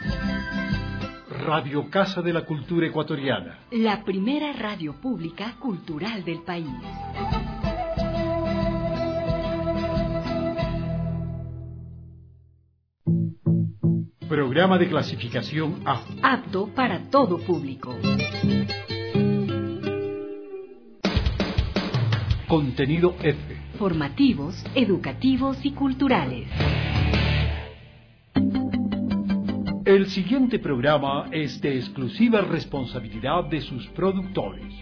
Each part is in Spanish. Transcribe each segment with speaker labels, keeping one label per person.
Speaker 1: Radio Casa de la Cultura Ecuatoriana.
Speaker 2: La primera radio pública cultural del país.
Speaker 1: Programa de clasificación A.
Speaker 2: Apto para todo público.
Speaker 1: Contenido F.
Speaker 2: Formativos, educativos y culturales.
Speaker 1: El siguiente programa es de exclusiva responsabilidad de sus productores.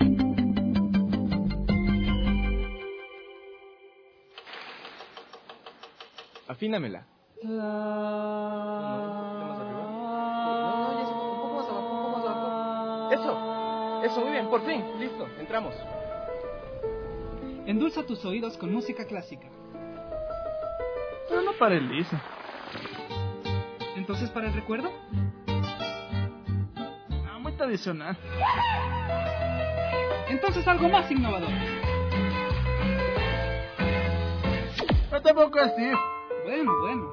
Speaker 3: Afínamela. Un poco más abajo. Eso, muy bien, por fin, listo, entramos.
Speaker 4: Endulza tus oídos con música clásica.
Speaker 3: Pero no para Elisa.
Speaker 4: ¿Entonces para el recuerdo?
Speaker 3: Muy tradicional.
Speaker 4: Entonces algo más innovador.
Speaker 3: No tampoco así.
Speaker 4: Bueno.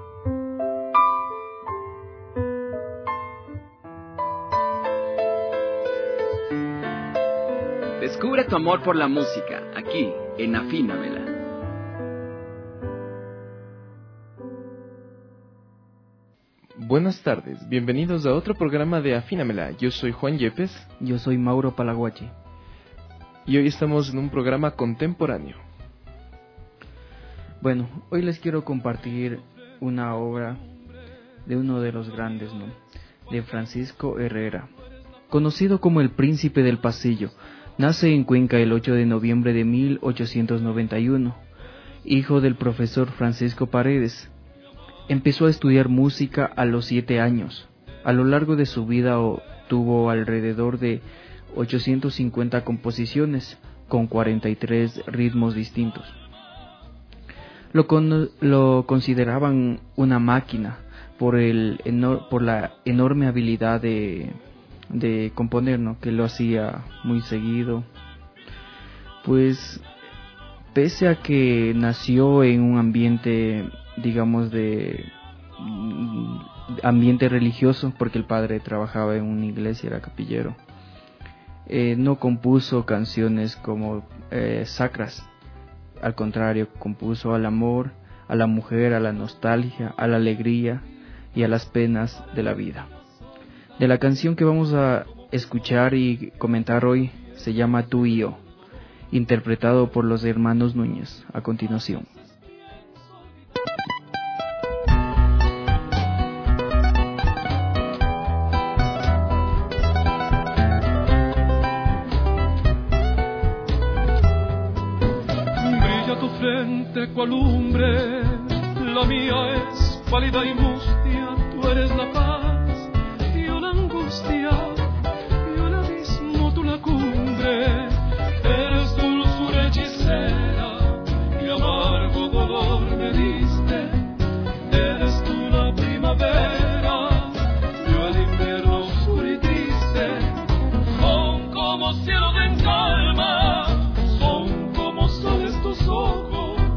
Speaker 5: Descubre tu amor por la música, aquí, en Afínamela.
Speaker 3: Buenas tardes, bienvenidos a otro programa de Afínamela. Yo soy Juan Yepes.
Speaker 6: Yo soy Mauro Palaguachi.
Speaker 3: Y hoy estamos en un programa contemporáneo.
Speaker 6: Bueno, hoy les quiero compartir una obra de uno de los grandes, ¿no? De Francisco Herrera, conocido como el Príncipe del Pasillo. Nace en Cuenca el 8 de noviembre de 1891, hijo del profesor Francisco Paredes. Empezó a estudiar música a los 7 años. A lo largo de su vida tuvo alrededor de 850 composiciones con 43 ritmos distintos. Lo consideraban una máquina por la enorme habilidad de componer, ¿no? Que lo hacía muy seguido. Pues pese a que nació en un ambiente, digamos, de ambiente religioso, porque el padre trabajaba en una iglesia, era capillero, no compuso canciones como sacras. Al contrario, compuso al amor, a la mujer, a la nostalgia, a la alegría y a las penas de la vida. De la canción que vamos a escuchar y comentar hoy se llama Tú y yo, interpretado por los hermanos Núñez, a continuación.
Speaker 7: Cual lumbre, la mía es pálida y mustia, tú eres la paz, yo la angustia, yo el abismo, tú la cumbre, eres dulzura hechicera y amargo dolor me diste, eres tú la primavera, yo el invierno oscuro y triste, son como cielos en calma, son como soles tus ojos.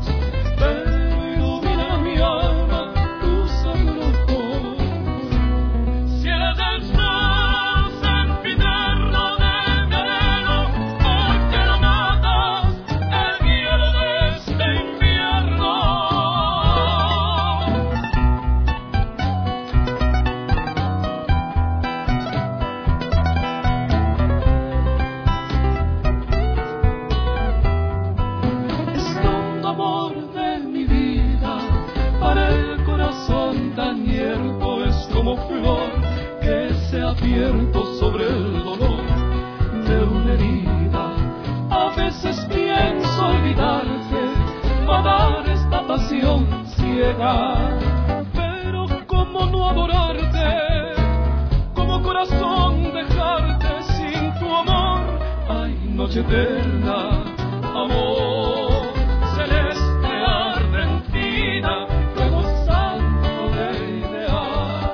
Speaker 7: Sobre el dolor de una herida, a veces pienso olvidarte, matar esta pasión ciega, pero cómo no adorarte, como corazón dejarte sin tu amor, ay, noche eterna, amor celeste argentina, fuego santo de ideal,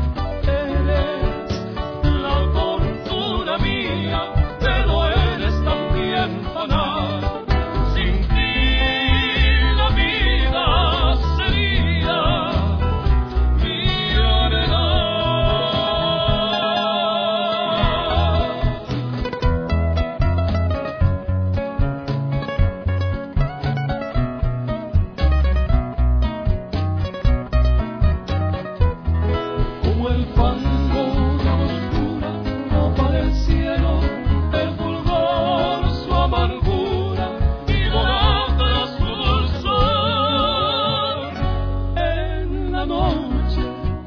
Speaker 7: eres la tortura mía, pero eres también fanal. Sin ti la vida sería mi arenal.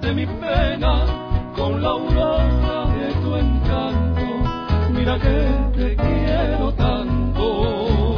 Speaker 7: de mi pena con la aurora de tu encanto. Mira que te quiero tanto.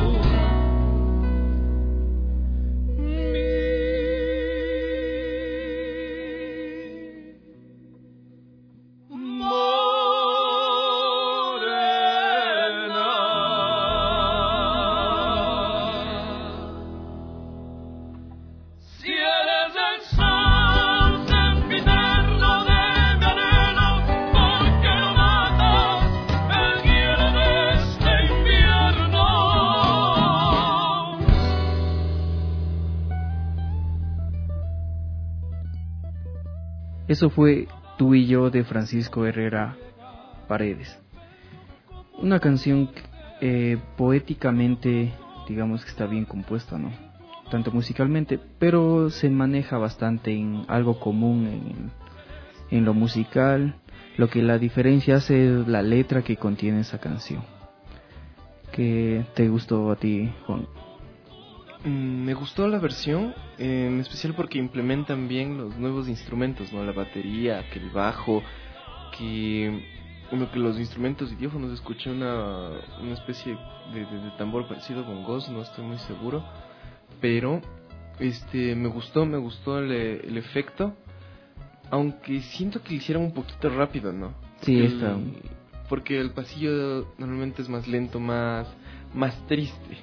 Speaker 6: Eso fue Tú y yo de Francisco Herrera Paredes. Una canción poéticamente, digamos que está bien compuesta, ¿no? Tanto musicalmente, pero se maneja bastante en algo común en lo musical. Lo que la diferencia hace es la letra que contiene esa canción. ¿Qué te gustó a ti, Juan?
Speaker 3: Me gustó la versión, en especial porque implementan bien los nuevos instrumentos, ¿no? La batería, que el bajo, que los instrumentos idiófonos. Escuché una especie de tambor parecido a bongos, no estoy muy seguro, pero me gustó el efecto, aunque siento que lo hicieron un poquito rápido, ¿no?
Speaker 6: Sí, está.
Speaker 3: Porque el pasillo normalmente es más lento, más triste.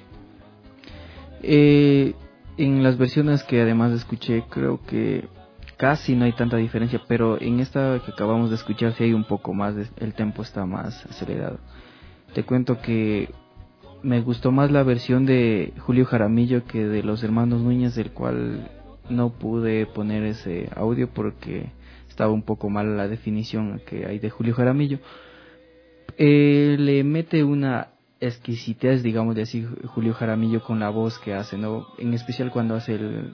Speaker 6: En las versiones que además escuché, creo que casi no hay tanta diferencia, pero en esta que acabamos de escuchar sí hay un poco más, el tempo está más acelerado. Te cuento que me gustó más la versión de Julio Jaramillo que de los hermanos Núñez, del cual no pude poner ese audio porque estaba un poco mal la definición que hay de Julio Jaramillo. Le mete una exquisitez, digamos de así, Julio Jaramillo con la voz que hace, ¿no? En especial cuando hace el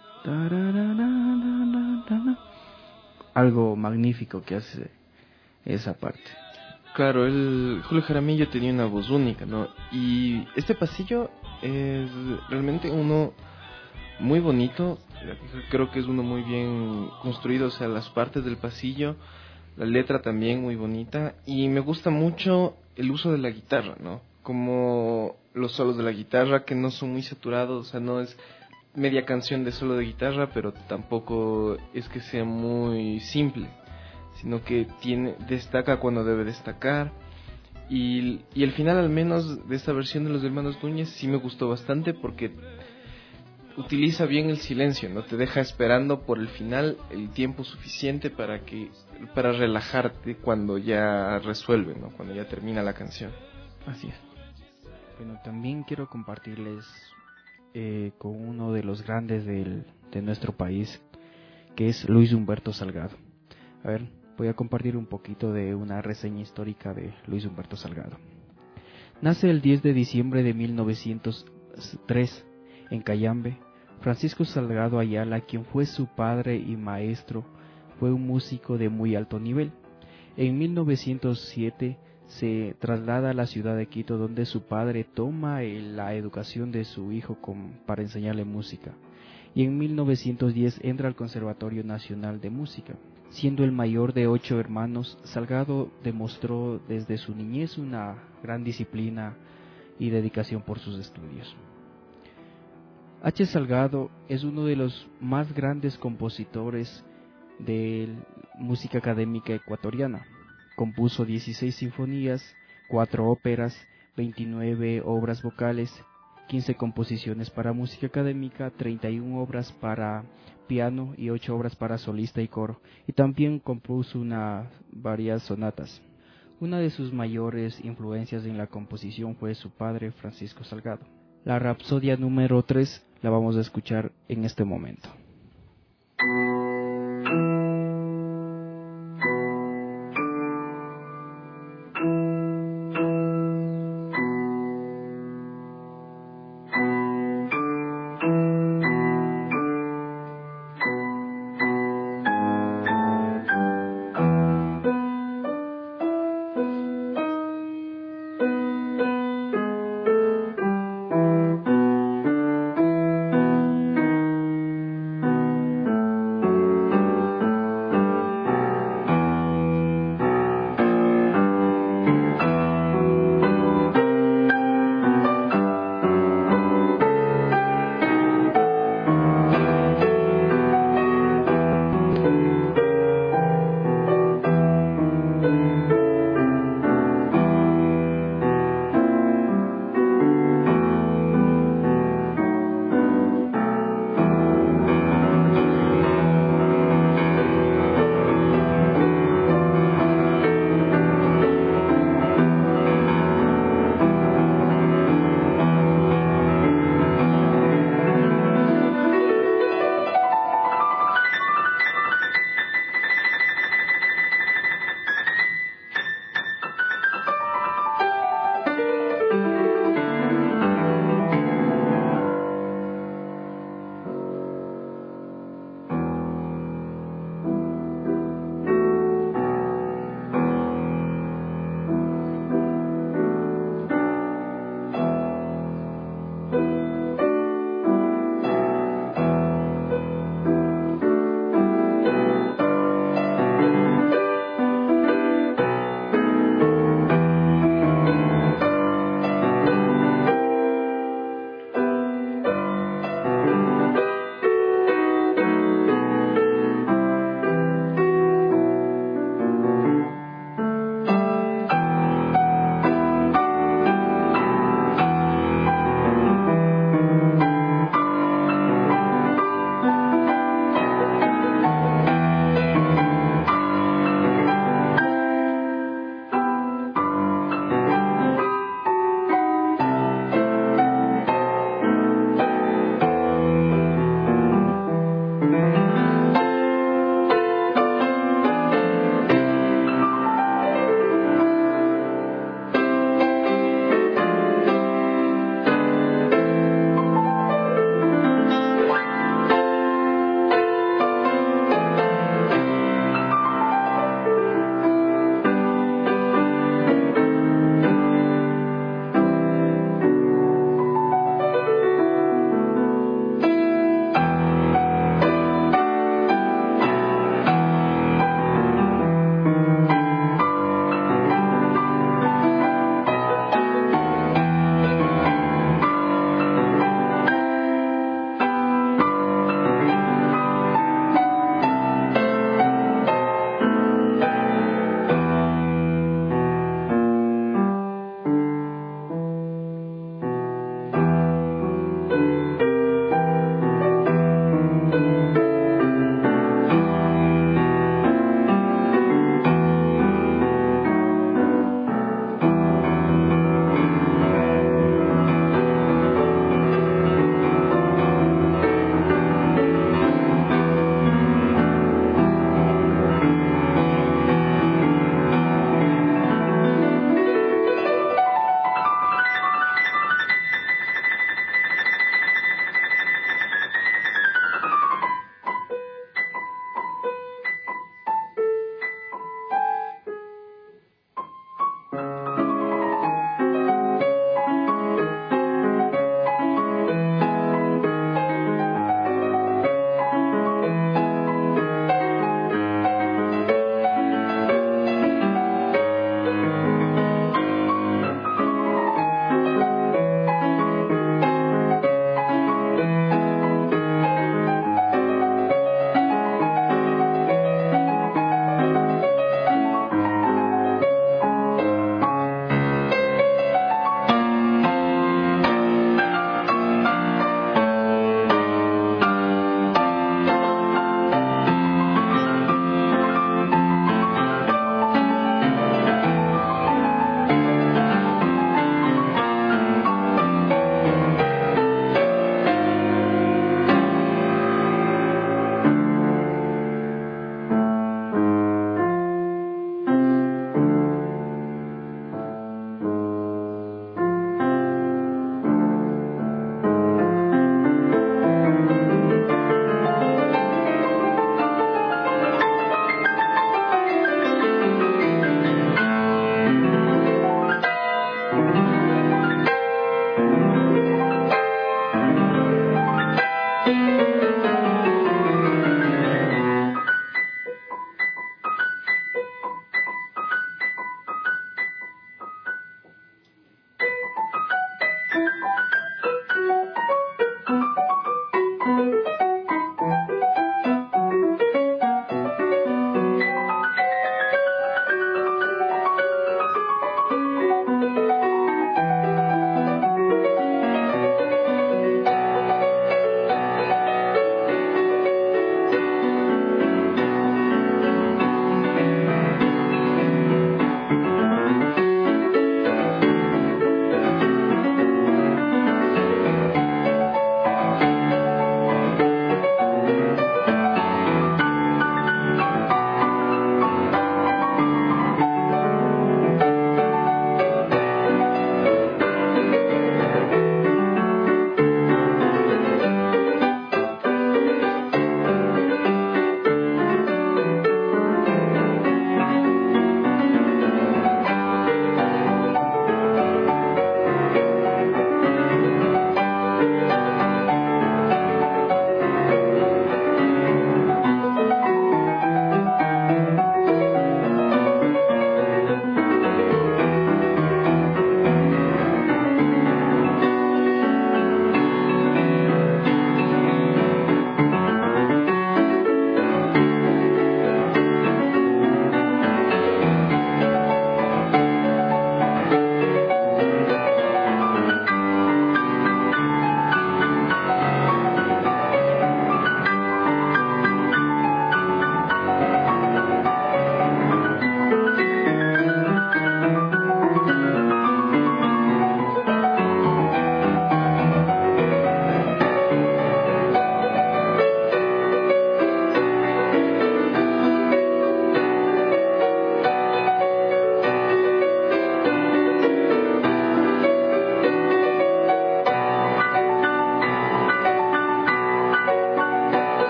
Speaker 6: algo magnífico que hace esa parte.
Speaker 3: Claro, Julio Jaramillo tenía una voz única, ¿no? Y este pasillo es realmente uno muy bonito. Creo que es uno muy bien construido, o sea, las partes del pasillo, la letra también muy bonita, y me gusta mucho el uso de la guitarra, ¿no? Como los solos de la guitarra, que no son muy saturados, o sea, no es media canción de solo de guitarra, pero tampoco es que sea muy simple, sino que destaca cuando debe destacar. Y el final, al menos de esta versión de los hermanos Núñez, sí me gustó bastante porque utiliza bien el silencio, no te deja esperando por el final el tiempo suficiente para relajarte cuando ya resuelve, ¿no? Cuando ya termina la canción.
Speaker 6: Así es. Bueno, también quiero compartirles con uno de los grandes de nuestro país, que es Luis Humberto Salgado. A ver, voy a compartir un poquito de una reseña histórica de Luis Humberto Salgado. Nace el 10 de diciembre de 1903 en Cayambe. Francisco Salgado Ayala, quien fue su padre y maestro, fue un músico de muy alto nivel. En 1907 se traslada a la ciudad de Quito, donde su padre toma la educación de su hijo para enseñarle música. Y en 1910 entra al Conservatorio Nacional de Música. Siendo el mayor de 8 hermanos, Salgado demostró desde su niñez una gran disciplina y dedicación por sus estudios. H. Salgado es uno de los más grandes compositores de música académica ecuatoriana. Compuso 16 sinfonías, 4 óperas, 29 obras vocales, 15 composiciones para música académica, 31 obras para piano y 8 obras para solista y coro. Y también compuso varias sonatas. Una de sus mayores influencias en la composición fue su padre, Francisco Salgado. La Rapsodia número 3 la vamos a escuchar en este momento.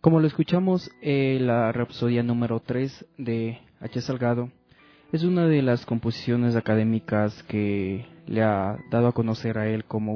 Speaker 6: Como lo escuchamos, la Rapsodia número 3 de H. Salgado es una de las composiciones académicas que le ha dado a conocer a él como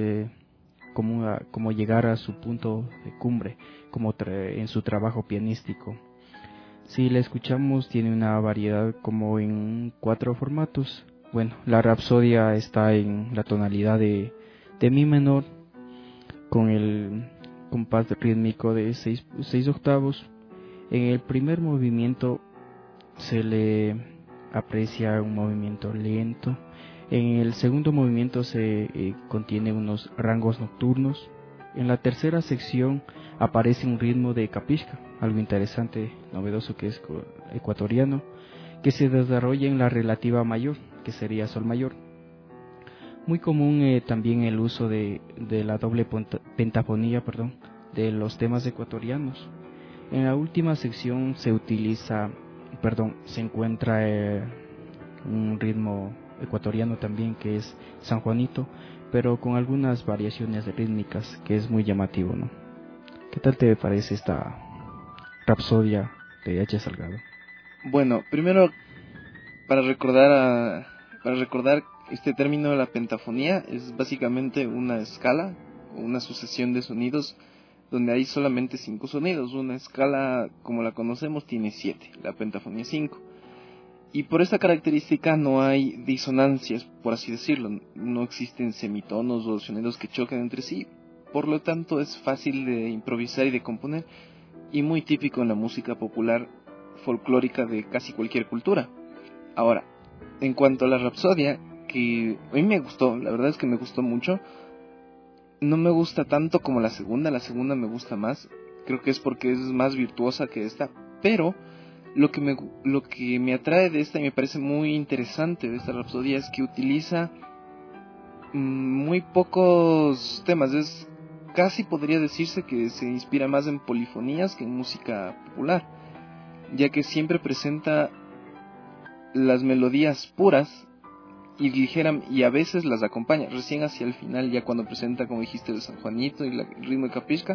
Speaker 6: como llegar a su punto de cumbre en su trabajo pianístico. Si la escuchamos, tiene una variedad como en 4 formatos. Bueno, la Rapsodia está en la tonalidad de mi menor, con el compás rítmico de 6 octavos. En el primer movimiento se le aprecia un movimiento lento. En el segundo movimiento se contiene unos rangos nocturnos. En la tercera sección aparece un ritmo de capisca, algo interesante, novedoso, que es ecuatoriano, que se desarrolla en la relativa mayor, que sería sol mayor. Muy común también el uso de la doble pentafonía, de los temas ecuatorianos. En la última sección se encuentra un ritmo ecuatoriano también, que es San Juanito, pero con algunas variaciones rítmicas, que es muy llamativo, ¿no? ¿Qué tal te parece esta Rapsodia de H. Salgado?
Speaker 3: Bueno, primero, para recordar este término de la pentafonía, es básicamente una escala, una sucesión de sonidos donde hay solamente 5 sonidos. Una escala como la conocemos tiene 7, la pentafonía 5. Y por esta característica no hay disonancias, por así decirlo. No existen semitonos o sonidos que choquen entre sí. Por lo tanto, es fácil de improvisar y de componer, y muy típico en la música popular folclórica de casi cualquier cultura. Ahora, en cuanto a la Rapsodia, que a mí me gustó, la verdad es que me gustó mucho. No me gusta tanto como la segunda me gusta más. Creo que es porque es más virtuosa que esta, pero lo que me atrae de esta y me parece muy interesante de esta Rapsodia es que utiliza muy pocos temas. Es casi, podría decirse, que se inspira más en polifonías que en música popular, ya que siempre presenta las melodías puras y a veces las acompaña. Recién hacia el final, ya cuando presenta, como dijiste, el San Juanito y el ritmo de capisca,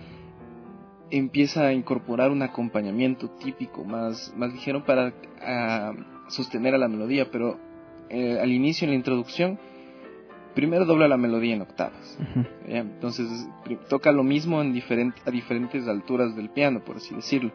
Speaker 3: empieza a incorporar un acompañamiento típico más ligero para sostener a la melodía, pero al inicio, en la introducción, primero dobla la melodía en octavas. Entonces toca lo mismo a diferentes alturas del piano, por así decirlo.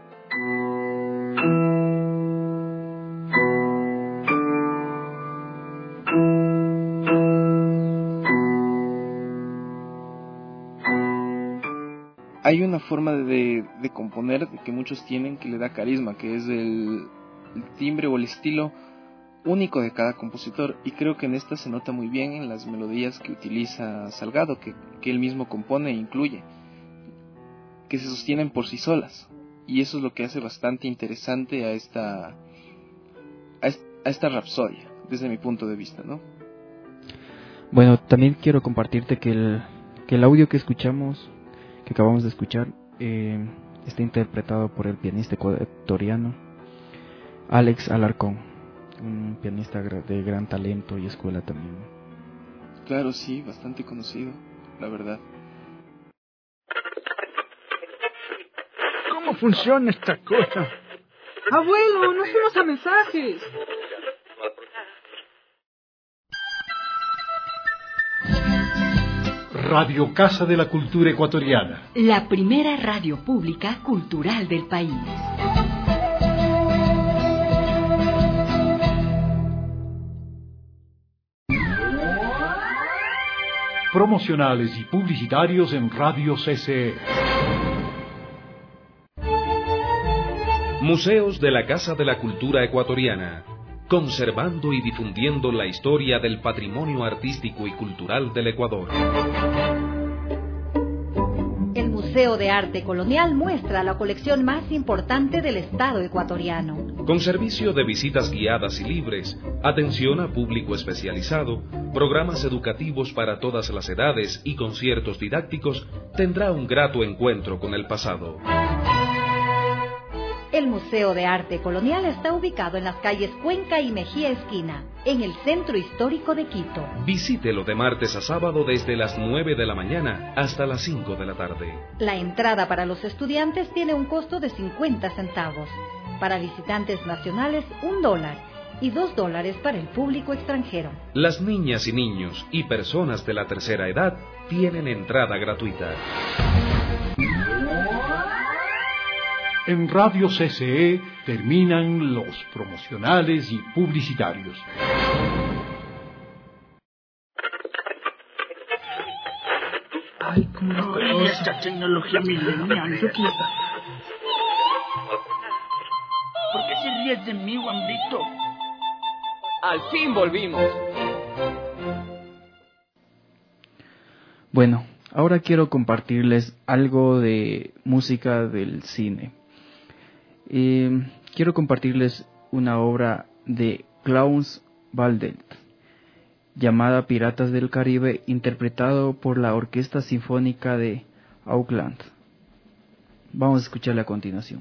Speaker 3: Hay una forma de componer que muchos tienen que le da carisma, que es el timbre o el estilo único de cada compositor, y creo que en esta se nota muy bien en las melodías que utiliza Salgado, que él mismo compone e incluye, que se sostienen por sí solas, y eso es lo que hace bastante interesante a esta Rapsodia, desde mi punto de vista, ¿no?
Speaker 6: Bueno, también quiero compartirte que el audio que acabamos de escuchar, está interpretado por el pianista ecuatoriano Alex Alarcón, un pianista de gran talento y escuela también.
Speaker 3: Claro, sí, bastante conocido, la verdad.
Speaker 1: ¿Cómo funciona esta cosa?
Speaker 4: Abuelo, no fuimos a mensajes.
Speaker 1: Radio Casa de la Cultura Ecuatoriana.
Speaker 2: La primera radio pública cultural del país.
Speaker 1: Promocionales y publicitarios en Radio CCE.
Speaker 8: Museos de la Casa de la Cultura Ecuatoriana, conservando y difundiendo la historia del patrimonio artístico y cultural del Ecuador.
Speaker 9: El Museo de Arte Colonial muestra la colección más importante del Estado ecuatoriano.
Speaker 8: Con servicio de visitas guiadas y libres, atención a público especializado, programas educativos para todas las edades y conciertos didácticos, tendrá un grato encuentro con el pasado.
Speaker 9: El Museo de Arte Colonial está ubicado en las calles Cuenca y Mejía Esquina, en el centro histórico de Quito.
Speaker 8: Visítelo de martes a sábado desde las 9 de la mañana hasta las 5 de la tarde.
Speaker 9: La entrada para los estudiantes tiene un costo de 50 centavos. Para visitantes nacionales, $1 y $2 para el público extranjero.
Speaker 8: Las niñas y niños y personas de la tercera edad tienen entrada gratuita.
Speaker 1: En Radio CCE terminan los promocionales y publicitarios.
Speaker 4: Ay, cómo nos conoce esta tecnología milenial. ¿Qué pasa? ¿Por qué se ríes de mí, Juanito?
Speaker 5: Al fin volvimos.
Speaker 6: Bueno, ahora quiero compartirles algo de música del cine. Quiero compartirles una obra de Klaus Valdet llamada Piratas del Caribe, interpretado por la Orquesta Sinfónica de Auckland. Vamos a escucharla a continuación.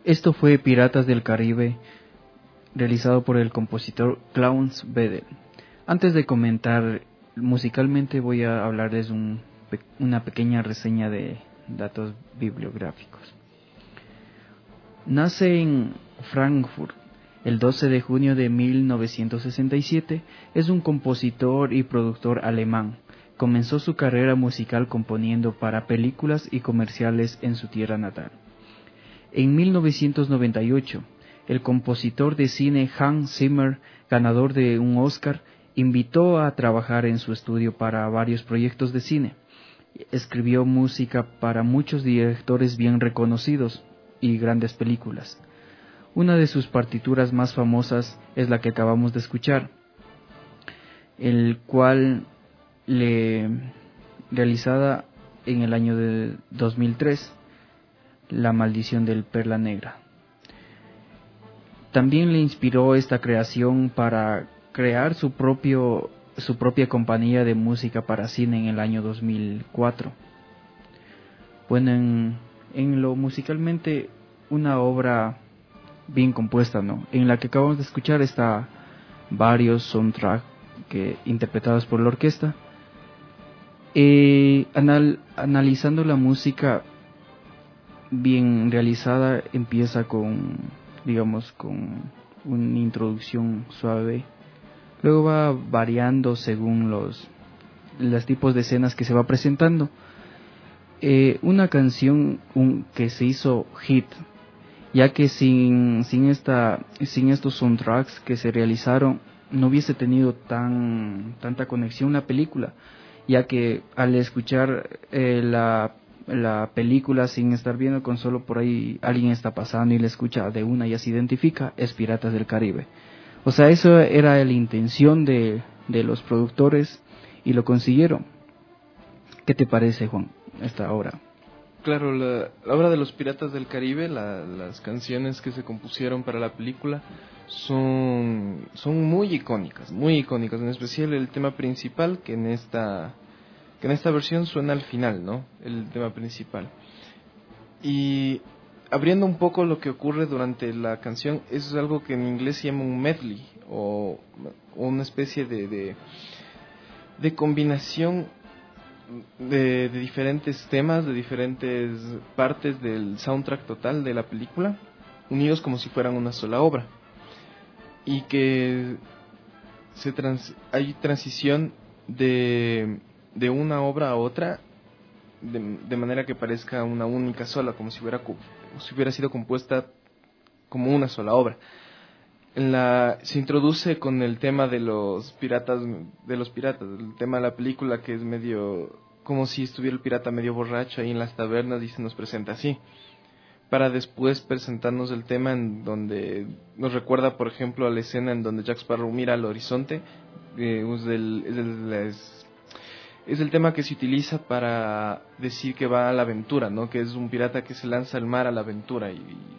Speaker 6: Esto fue Piratas del Caribe, realizado por el compositor Clarence Bedell. Antes de comentar musicalmente, voy a hablarles una pequeña reseña de datos bibliográficos. Nace en Frankfurt el 12 de junio de 1967, es un compositor y productor alemán. Comenzó su carrera musical componiendo para películas y comerciales en su tierra natal. En 1998, el compositor de cine Hans Zimmer, ganador de un Oscar, invitó a trabajar en su estudio para varios proyectos de cine. Escribió música para muchos directores bien reconocidos y grandes películas. Una de sus partituras más famosas es la que acabamos de escuchar, el cual realizada en el año de 2003, La maldición del Perla Negra. También le inspiró esta creación para crear su propia compañía de música para cine en el año 2004. Bueno, en lo musicalmente, una obra bien compuesta, ¿no? En la que acabamos de escuchar está varios soundtracks interpretados por la orquesta. Analizando la música bien realizada, empieza con una introducción suave, luego va variando según los tipos de escenas que se va presentando. Una canción que se hizo hit, ya que sin estos soundtracks que se realizaron no hubiese tenido tanta conexión la película, ya que al escuchar la película sin estar viendo, con solo por ahí alguien está pasando y le escucha de una, ya se identifica, es Piratas del Caribe. O sea, eso era la intención de los productores y lo consiguieron. ¿Qué te parece, Juan, esta obra?
Speaker 3: Claro, la obra de los Piratas del Caribe, las canciones que se compusieron para la película son muy icónicas, en especial el tema principal, que en esta versión suena al final, ¿no? El tema principal. Y abriendo un poco lo que ocurre durante la canción, eso es algo que en inglés se llama un medley, o una especie de combinación de diferentes temas, de diferentes partes del soundtrack total de la película, unidos como si fueran una sola obra, y que hay transición de una obra a otra de manera que parezca una única sola, como si hubiera sido compuesta como una sola obra. Se introduce con el tema de los piratas, el tema de la película, que es medio como si estuviera el pirata medio borracho ahí en las tabernas, y se nos presenta así, para después presentarnos el tema en donde nos recuerda, por ejemplo, a la escena en donde Jack Sparrow mira al horizonte. Es el tema que se utiliza para decir que va a la aventura, ¿no? Que es un pirata que se lanza al mar a la aventura,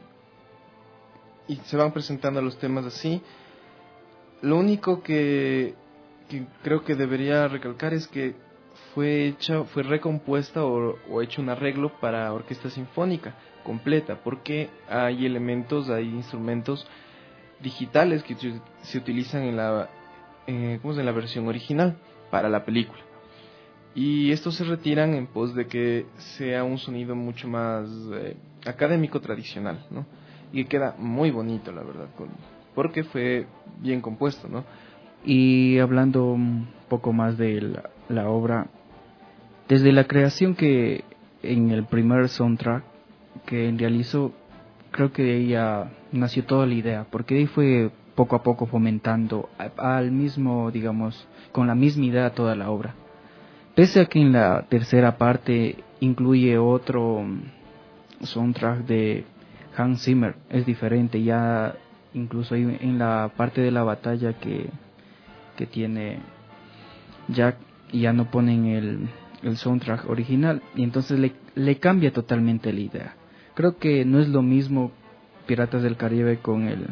Speaker 3: y se van presentando los temas así. Lo único que creo que debería recalcar es que fue recompuesta o hecho un arreglo para orquesta sinfónica completa, porque hay instrumentos digitales que se utilizan en la versión original para la película, y estos se retiran en pos de que sea un sonido mucho más académico, tradicional, ¿no? Y queda muy bonito, la verdad, porque fue bien compuesto, ¿no?
Speaker 6: Y hablando un poco más de la obra, desde la creación que en el primer soundtrack que realizó, creo que de ella nació toda la idea, porque ahí fue poco a poco fomentando al mismo, con la misma idea toda la obra. Pese a que en la tercera parte incluye otro soundtrack de Hans Zimmer, es diferente, ya incluso en la parte de la batalla que tiene Jack, ya no ponen el soundtrack original, y entonces le cambia totalmente la idea. Creo que no es lo mismo Piratas del Caribe con el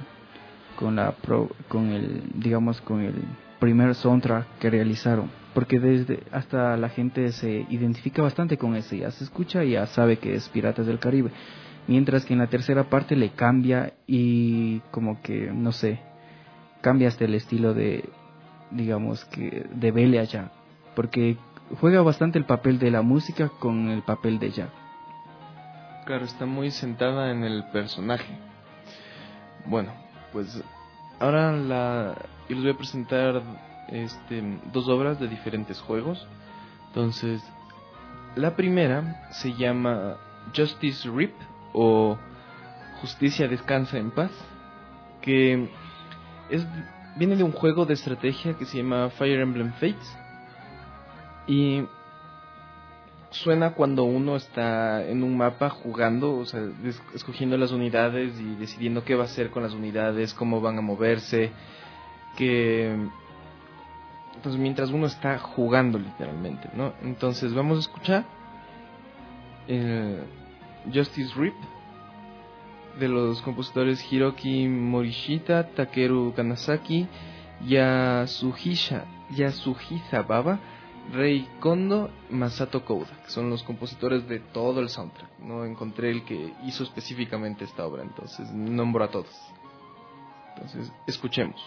Speaker 6: primer soundtrack que realizaron, porque hasta la gente se identifica bastante con ese, ya se escucha y ya sabe que es Piratas del Caribe. mientras que en la tercera parte le cambia y como que, no sé, cambia hasta el estilo de, digamos que, de Bella ya, porque juega bastante el papel de la música con el papel de Jack.
Speaker 3: Claro, está muy sentada en el personaje. Bueno, pues ahora yo les voy a presentar dos obras de diferentes juegos. Entonces, la primera se llama Justice Rip o Justicia Descansa en Paz, que viene de un juego de estrategia que se llama Fire Emblem Fates, y suena cuando uno está en un mapa jugando, o sea, escogiendo las unidades y decidiendo qué va a hacer con las unidades, cómo van a moverse, entonces mientras uno está jugando literalmente, ¿no? Entonces vamos a escuchar Justice Rip de los compositores Hiroki Morishita, Takeru Kanazaki, Yasuhisa Baba, Rei Kondo, Masato Kouda, que son los compositores de todo el soundtrack. No encontré el que hizo específicamente esta obra, entonces nombro a todos. Entonces, escuchemos.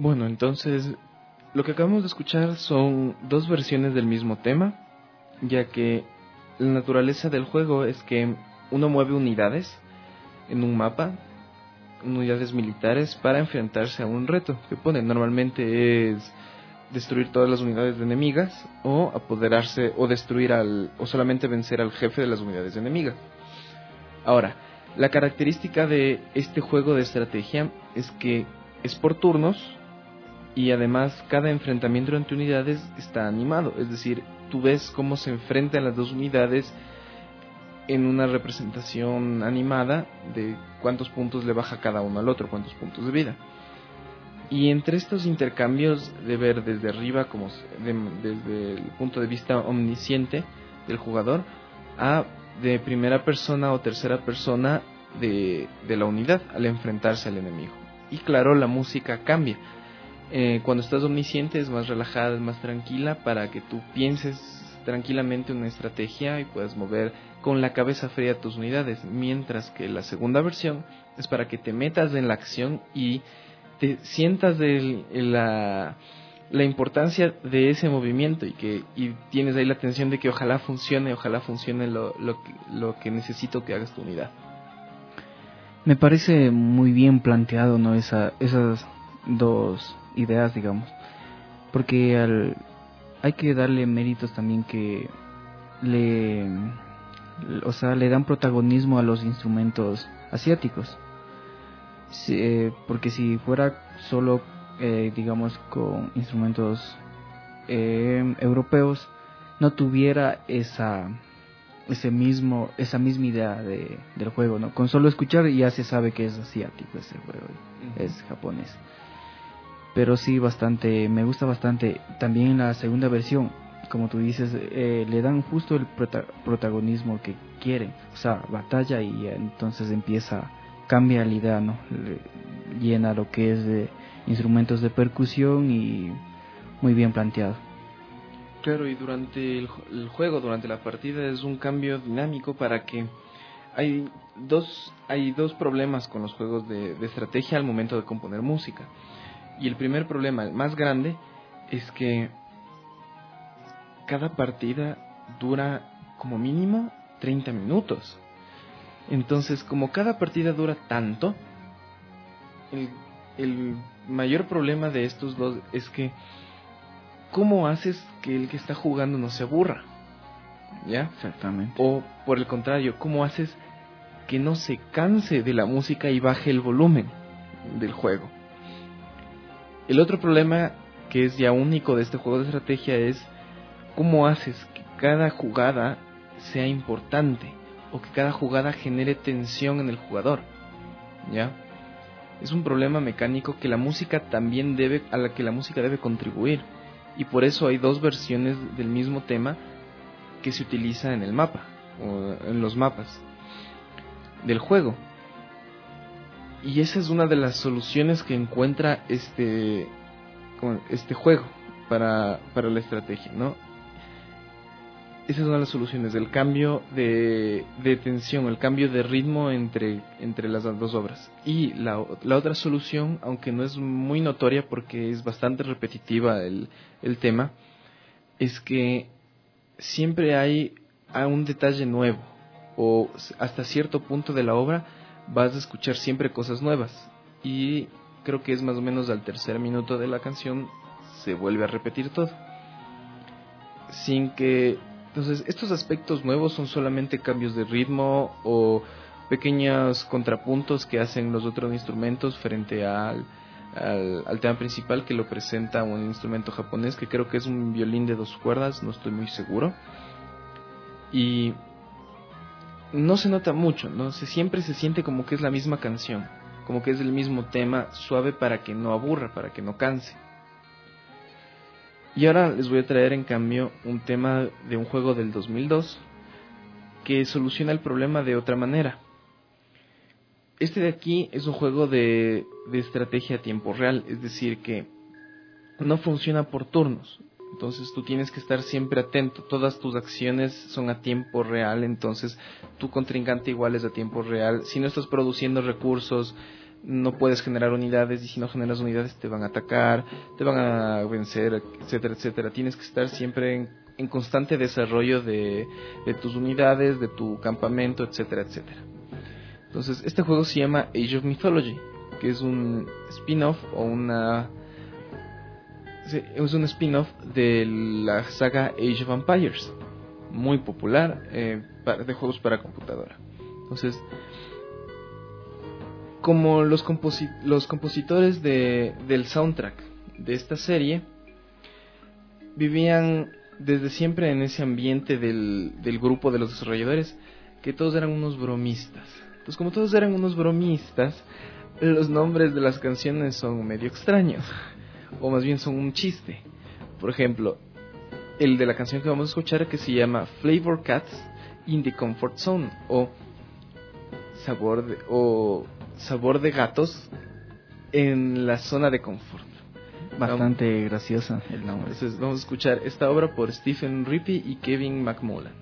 Speaker 3: Bueno, entonces, lo que acabamos de escuchar son dos versiones del mismo tema, ya que la naturaleza del juego es que uno mueve unidades en un mapa, unidades militares, para enfrentarse a un reto que pone. Normalmente es destruir todas las unidades enemigas, o apoderarse, o destruir o solamente vencer al jefe de las unidades enemigas. Ahora, la característica de este juego de estrategia es que es por turnos, y además cada enfrentamiento entre unidades está animado, es decir, tú ves cómo se enfrentan las dos unidades en una representación animada de cuántos puntos le baja cada uno al otro, cuántos puntos de vida. Y entre estos intercambios de ver desde arriba, como desde el punto de vista omnisciente del jugador, a de primera persona o tercera persona de la unidad al enfrentarse al enemigo. Y claro, la música cambia. Cuando estás omnisciente es más relajada, es más tranquila, para que tú pienses tranquilamente una estrategia y puedas mover con la cabeza fría tus unidades, mientras que la segunda versión es para que te metas en la acción y te sientas la importancia de ese movimiento, y tienes ahí la tensión de que ojalá funcione lo que necesito que hagas tu unidad.
Speaker 6: Me parece muy bien planteado, ¿no? Esas dos ideas, digamos, porque hay que darle méritos también, que le dan protagonismo a los instrumentos asiáticos. Porque si fuera solo digamos con instrumentos europeos, no tuviera esa misma idea del juego, ¿no? Con solo escuchar ya se sabe que es asiático ese juego, es japonés. Pero sí, me gusta bastante. También la segunda versión, como tú dices, le dan justo el protagonismo que quieren, o sea, batalla, y entonces cambia la idea, ¿no? Llena lo que es de instrumentos de percusión, y muy bien planteado.
Speaker 3: Claro, y durante el juego, durante la partida, es un cambio dinámico, para que hay dos problemas con los juegos de estrategia al momento de componer música. Y el primer problema, el más grande, es que cada partida dura como mínimo 30 minutos. Entonces, como cada partida dura tanto, el mayor problema de estos dos es que ¿cómo haces que el que está jugando no se aburra? ¿Ya?
Speaker 6: Exactamente.
Speaker 3: O por el contrario, ¿cómo haces que no se canse de la música y baje el volumen del juego? El otro problema, que es ya único de este juego de estrategia, es ¿cómo haces que cada jugada sea importante, o que cada jugada genere tensión en el jugador? ¿Ya? Es un problema mecánico que la música a la que la música debe contribuir, y por eso hay dos versiones del mismo tema que se utiliza en el mapa, o en los mapas del juego. Y esa es una de las soluciones que encuentra este juego para la estrategia, ¿no? Esa es una de las soluciones, el cambio de tensión, el cambio de ritmo entre las dos obras. Y la otra solución, aunque no es muy notoria porque es bastante repetitiva el tema, es que siempre hay un detalle nuevo, o hasta cierto punto de la obra vas a escuchar siempre cosas nuevas, y creo que es más o menos al tercer minuto de la canción se vuelve a repetir todo, entonces estos aspectos nuevos son solamente cambios de ritmo o pequeños contrapuntos que hacen los otros instrumentos frente al tema principal, que lo presenta un instrumento japonés, que creo que es un violín de 2 cuerdas, no estoy muy seguro, y no se nota mucho, ¿no? Siempre se siente como que es la misma canción, como que es el mismo tema, suave, para que no aburra, para que no canse. Y ahora les voy a traer en cambio un tema de un juego del 2002 que soluciona el problema de otra manera. Este de aquí es un juego de estrategia a tiempo real, es decir, que no funciona por turnos. Entonces tú tienes que estar siempre atento, todas tus acciones son a tiempo real, entonces tu contrincante igual es a tiempo real. Si no estás produciendo recursos, no puedes generar unidades, y si no generas unidades te van a atacar, te van a vencer, etcétera, etcétera. Tienes que estar siempre en constante desarrollo de tus unidades, de tu campamento, etcétera, etcétera. Entonces, este juego se llama Age of Mythology, que es un spin-off es un spin-off de la saga Age of Empires, muy popular, de juegos para computadora. Entonces, como los compositores del soundtrack de esta serie vivían desde siempre en ese ambiente del grupo de los desarrolladores, que todos eran unos bromistas. Entonces, como todos eran unos bromistas, los nombres de las canciones son medio extraños, o más bien son un chiste. Por ejemplo, el de la canción que vamos a escuchar, que se llama Flavor Cats in the Comfort Zone, o sabor de gatos en la zona de confort.
Speaker 6: Bastante graciosa el nombre.
Speaker 3: Entonces vamos a escuchar esta obra por Stephen Rippey y Kevin McMullen.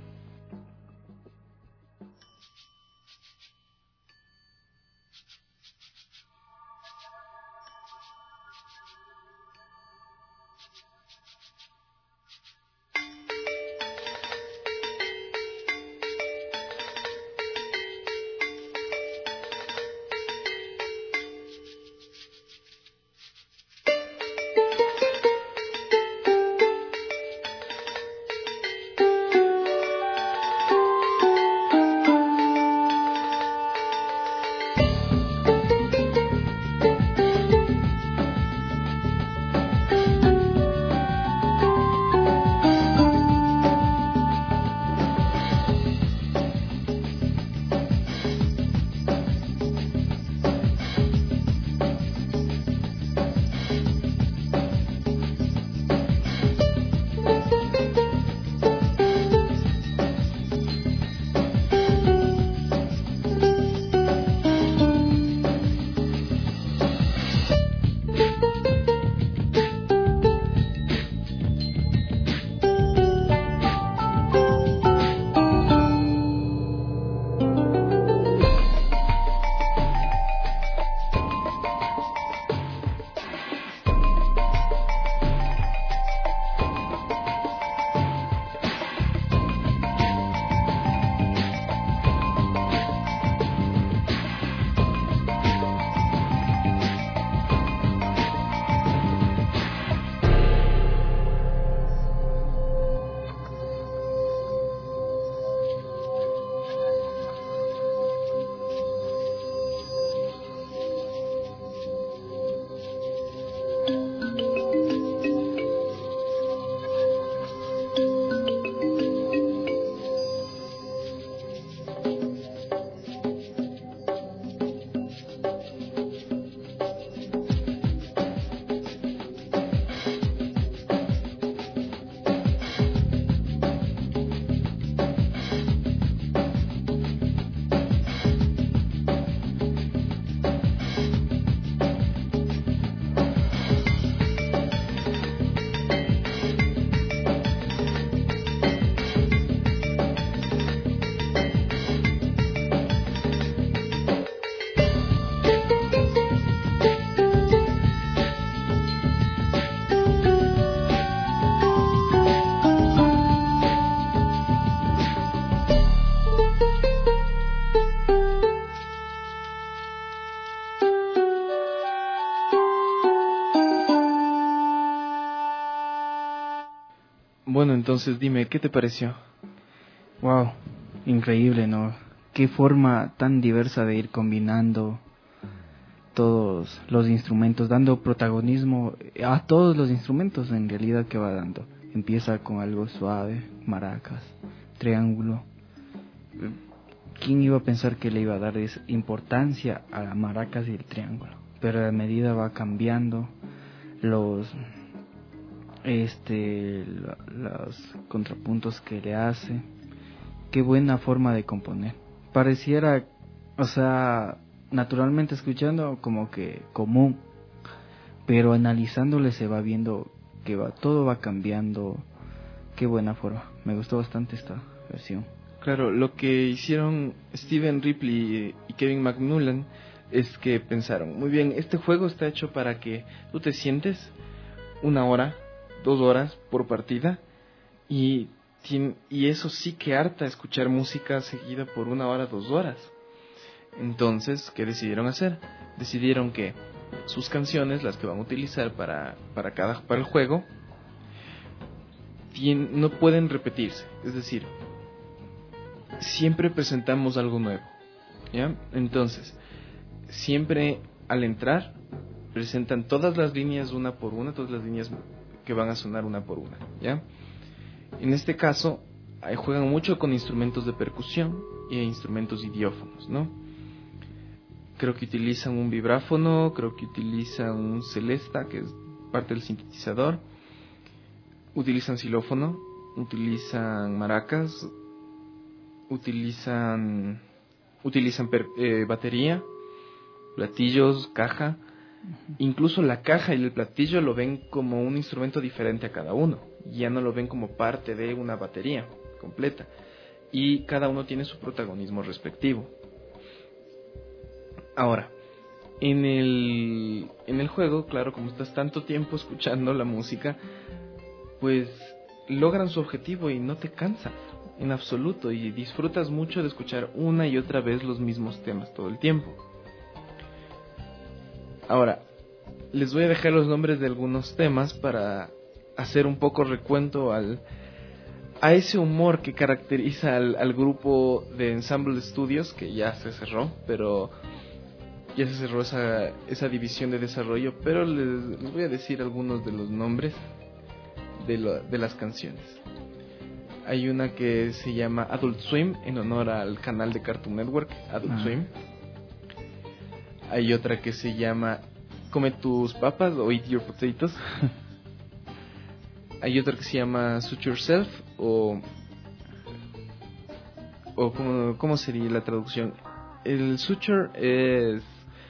Speaker 3: Bueno, entonces dime, ¿qué te pareció?
Speaker 6: Wow, increíble, ¿no? Qué forma tan diversa de ir combinando todos los instrumentos, dando protagonismo a todos los instrumentos en realidad que va dando. Empieza con algo suave, maracas, triángulo. ¿Quién iba a pensar que le iba a dar importancia a las maracas y el triángulo? Pero a medida va cambiando los contrapuntos que le hace. Qué buena forma de componer. Pareciera, o sea, naturalmente escuchando como que común, pero analizándole se va viendo que todo va cambiando. Qué buena forma. Me gustó bastante esta versión.
Speaker 3: Claro, lo que hicieron Stephen Rippey y Kevin McMullen es que pensaron, muy bien, este juego está hecho para que tú te sientes 1 hora, 2 horas por partida, y eso sí que harta escuchar música seguida por 1 hora, 2 horas. Entonces, ¿qué decidieron hacer? Decidieron que sus canciones, las que van a utilizar para el juego, no pueden repetirse. Es decir, siempre presentamos algo nuevo, ¿ya? Entonces, siempre al entrar presentan todas las líneas una por una, todas las líneas que van a sonar una por una, ¿ya? En este caso juegan mucho con instrumentos de percusión e instrumentos idiófonos, ¿no? Creo que utilizan un vibráfono, creo que utilizan un celesta, que es parte del sintetizador, utilizan xilófono, utilizan maracas, utilizan batería, platillos, caja. Incluso la caja y el platillo lo ven como un instrumento diferente a cada uno, ya no lo ven como parte de una batería completa, y cada uno tiene su protagonismo respectivo. Ahora, en el juego, claro, como estás tanto tiempo escuchando la música, pues logran su objetivo y no te cansas en absoluto, y disfrutas mucho de escuchar una y otra vez los mismos temas todo el tiempo. Ahora, les voy a dejar los nombres de algunos temas para hacer un poco recuento a ese humor que caracteriza al grupo de Ensemble Studios, que ya se cerró, pero ya se cerró esa división de desarrollo, pero les voy a decir algunos de los nombres de las canciones. Hay una que se llama Adult Swim, en honor al canal de Cartoon Network, Adult Swim. Hay otra que se llama Come tus papas o Eat your potatoes. Hay otra que se llama Suit Yourself, o ¿cómo sería la traducción? El suture es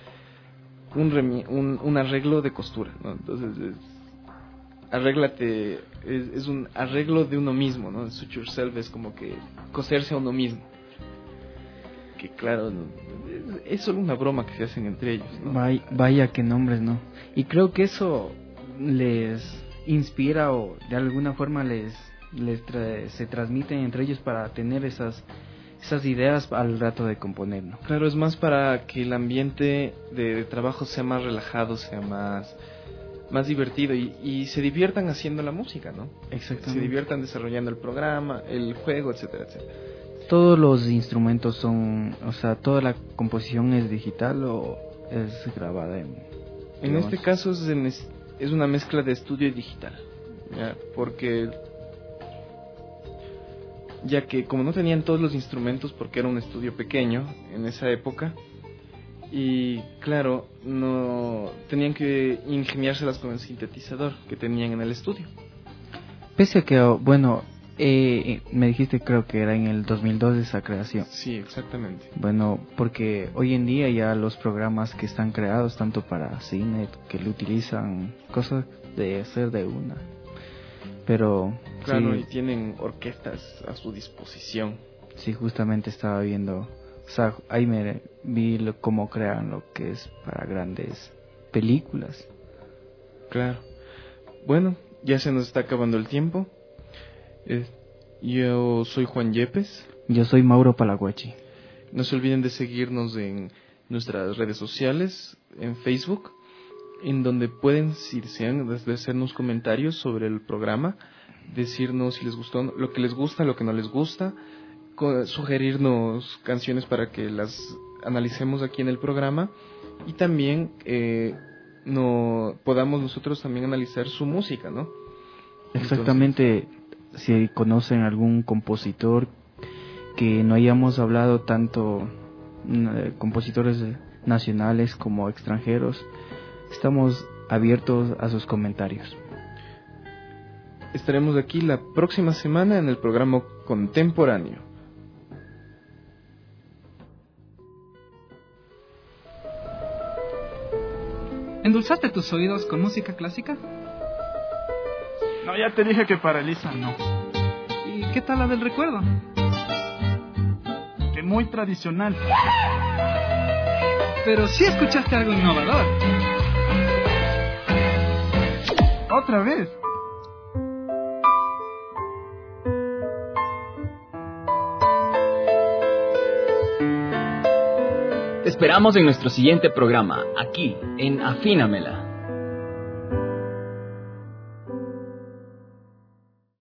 Speaker 3: un arreglo de costura, ¿no? Entonces arréglate, es un arreglo de uno mismo, ¿no? El Suit Yourself es como que coserse a uno mismo. Que claro, es solo una broma que se hacen entre ellos, ¿no?
Speaker 6: Vaya que nombres, ¿no? Y creo que eso les inspira, o de alguna forma se transmiten entre ellos para tener esas ideas al rato de componer, ¿no?
Speaker 3: Claro, es más para que el ambiente de trabajo sea más relajado, sea más divertido, y se diviertan haciendo la música, ¿no?
Speaker 6: Exactamente.
Speaker 3: Se diviertan desarrollando el programa, el juego, etcétera, etcétera.
Speaker 6: ¿Todos los instrumentos son, o sea, toda la composición es digital o es grabada
Speaker 3: en este caso es una mezcla de estudio y digital, ¿ya? Porque ya que como no tenían todos los instrumentos, porque era un estudio pequeño en esa época, y claro, no tenían que ingeniárselas con el sintetizador que tenían en el estudio.
Speaker 6: Pese a que, bueno, me dijiste, creo que era en el 2002 esa creación.
Speaker 3: Sí, exactamente.
Speaker 6: Bueno, porque hoy en día ya los programas que están creados tanto para cine, que lo utilizan cosas de hacer de una, pero
Speaker 3: claro,
Speaker 6: sí,
Speaker 3: y tienen orquestas a su disposición.
Speaker 6: Sí, justamente estaba viendo, o sea, ahí me vi cómo crean lo que es para grandes películas.
Speaker 3: Claro. Bueno, ya se nos está acabando el tiempo. Yo soy Juan Yepes.
Speaker 6: Yo soy Mauro Palagüechi.
Speaker 3: No se olviden de seguirnos en nuestras redes sociales, en Facebook, en donde pueden, si desean, hacernos comentarios sobre el programa, decirnos si les gustó, lo que les gusta, lo que no les gusta, sugerirnos canciones para que las analicemos aquí en el programa, y también podamos nosotros también analizar su música, ¿no?
Speaker 6: Exactamente. Si conocen algún compositor que no hayamos hablado tanto, compositores nacionales como extranjeros, estamos abiertos a sus comentarios.
Speaker 3: Estaremos aquí la próxima semana en el programa Contemporáneo.
Speaker 10: ¿Endulzaste tus oídos con música clásica?
Speaker 4: No, ya te dije que para Elisa no.
Speaker 10: ¿Y qué tal la del recuerdo?
Speaker 4: Que muy tradicional.
Speaker 10: pero sí escuchaste algo innovador. Otra vez.
Speaker 5: Te esperamos en nuestro siguiente programa, aquí, en Afínamela.